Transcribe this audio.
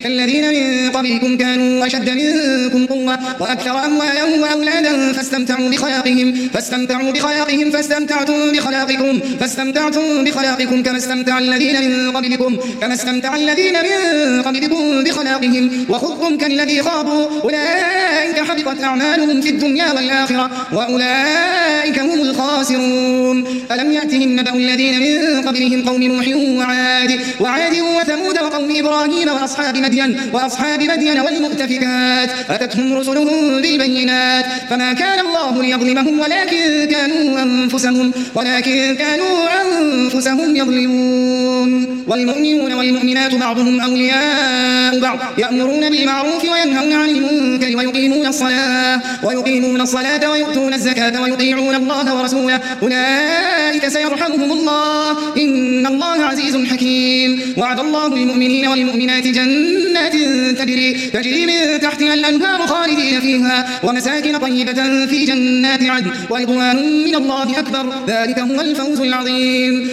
الذين من قبلكم كانوا أشد منكم قوة وأكثر أموالا وأولادا فاستمتعوا بخلاقهم فاستمتعتم بخلاقكم كما استمتع الذين من قبلكم بخلاقهم وخضتم كالذي خاضوا أولئك حبطت أعمالهم في الدنيا والآخرة وأولئك هم الخاسرون. ألم يأتهم نبأ الذين من قبلهم قوم نوح وعاد وثمود وقوم إبراهيم وأصحاب مدين والمؤتفكات أتتهم رسلهم بالبينات فما كان الله ليظلمهم ولكن كانوا أنفسهم يظلمون. والمؤمنون والمؤمنات بعضهم أولياء بعض يأمرون بالمعروف وينهون عن المنكر ويقيمون الصلاة ويؤتون الزكاة ويطيعون الله ورسوله أولئك سيرحمهم الله إن الله عزيز حكيم. وعد الله المؤمنين والمؤمنات جنات تجري من تحتها الأنهار خالدين فيها ومساكن طيبة في جنات عدن ورضوان من الله أكبر ذلك هو الفوز العظيم.